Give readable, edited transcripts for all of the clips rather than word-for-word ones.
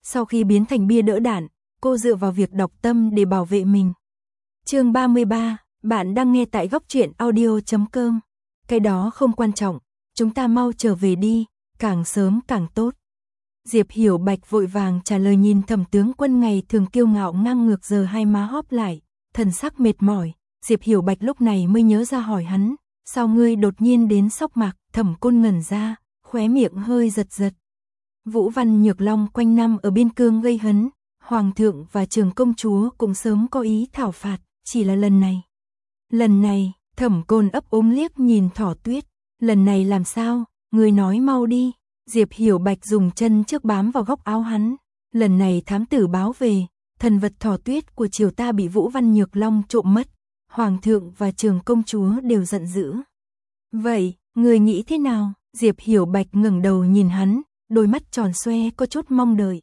Sau khi biến thành bia đỡ đạn, cô dựa vào việc đọc tâm để bảo vệ mình. Chương 33, bạn đang nghe tại góc truyện audio.com. Cái đó không quan trọng, chúng ta mau trở về đi, càng sớm càng tốt. Diệp Hiểu Bạch vội vàng trả lời, nhìn Thẩm tướng quân ngày thường kiêu ngạo ngang ngược giờ hai má hóp lại, thần sắc mệt mỏi. Diệp Hiểu Bạch lúc này mới nhớ ra hỏi hắn, sao ngươi đột nhiên đến Sóc Mạc? Thẩm Côn ngẩn ra, khóe miệng hơi giật giật. Vũ Văn Nhược Long quanh năm ở biên cương gây hấn, Hoàng thượng và Trường công chúa cũng sớm có ý thảo phạt, chỉ là lần này. Lần này, Thẩm Côn ấp úng liếc nhìn Thỏ Tuyết, lần này làm sao, ngươi nói mau đi. Diệp Hiểu Bạch dùng chân trước bám vào góc áo hắn, lần này thám tử báo về, thần vật Thỏ Tuyết của triều ta bị Vũ Văn Nhược Long trộm mất, Hoàng thượng và Trường công chúa đều giận dữ. Vậy, người nghĩ thế nào? Diệp Hiểu Bạch ngẩng đầu nhìn hắn, đôi mắt tròn xoe có chút mong đợi.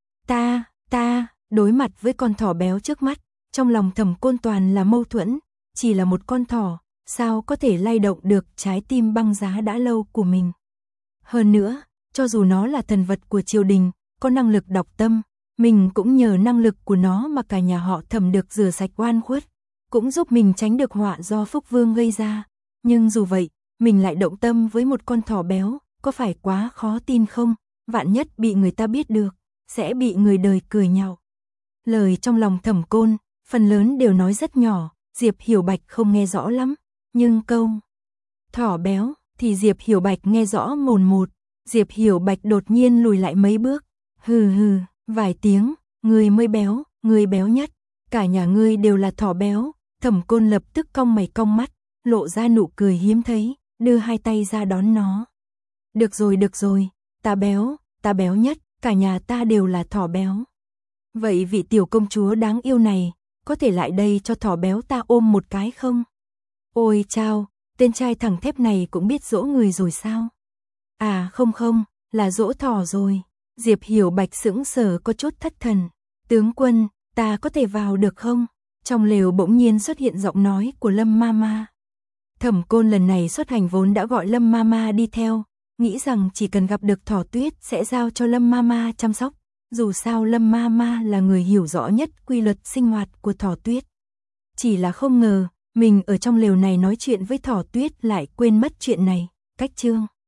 Ta, đối mặt với con thỏ béo trước mắt, trong lòng Thẩm Côn toàn là mâu thuẫn, chỉ là một con thỏ, sao có thể lay động được trái tim băng giá đã lâu của mình. Hơn nữa, cho dù nó là thần vật của triều đình, có năng lực đọc tâm, mình cũng nhờ năng lực của nó mà cả nhà họ Thẩm được rửa sạch oan khuất, cũng giúp mình tránh được họa do Phúc Vương gây ra. Nhưng dù vậy, mình lại động tâm với một con thỏ béo, có phải quá khó tin không? Vạn nhất bị người ta biết được, sẽ bị người đời cười nhạo. Lời trong lòng Thẩm Côn, phần lớn đều nói rất nhỏ, Diệp Hiểu Bạch không nghe rõ lắm, nhưng câu thỏ béo thì Diệp Hiểu Bạch nghe rõ mồn một. Diệp Hiểu Bạch đột nhiên lùi lại mấy bước, hừ, vài tiếng, ngươi mới béo, ngươi béo nhất, cả nhà ngươi đều là thỏ béo. Thẩm Côn lập tức cong mày cong mắt, lộ ra nụ cười hiếm thấy, đưa hai tay ra đón nó. Được rồi, ta béo nhất, cả nhà ta đều là thỏ béo. Vậy vị tiểu công chúa đáng yêu này, có thể lại đây cho thỏ béo ta ôm một cái không? Ôi chao, tên trai thẳng thép này cũng biết dỗ người rồi sao? À không, là dỗ thỏ rồi. Diệp Hiểu Bạch sững sờ có chút thất thần. Tướng quân, ta có thể vào được không? Trong lều bỗng nhiên xuất hiện giọng nói của Lâm Mama. Thẩm Côn lần này xuất hành vốn đã gọi Lâm Mama đi theo, nghĩ rằng chỉ cần gặp được Thỏ Tuyết sẽ giao cho Lâm Mama chăm sóc. Dù sao Lâm Mama là người hiểu rõ nhất quy luật sinh hoạt của Thỏ Tuyết. Chỉ là không ngờ, mình ở trong lều này nói chuyện với Thỏ Tuyết lại quên mất chuyện này. Cách chương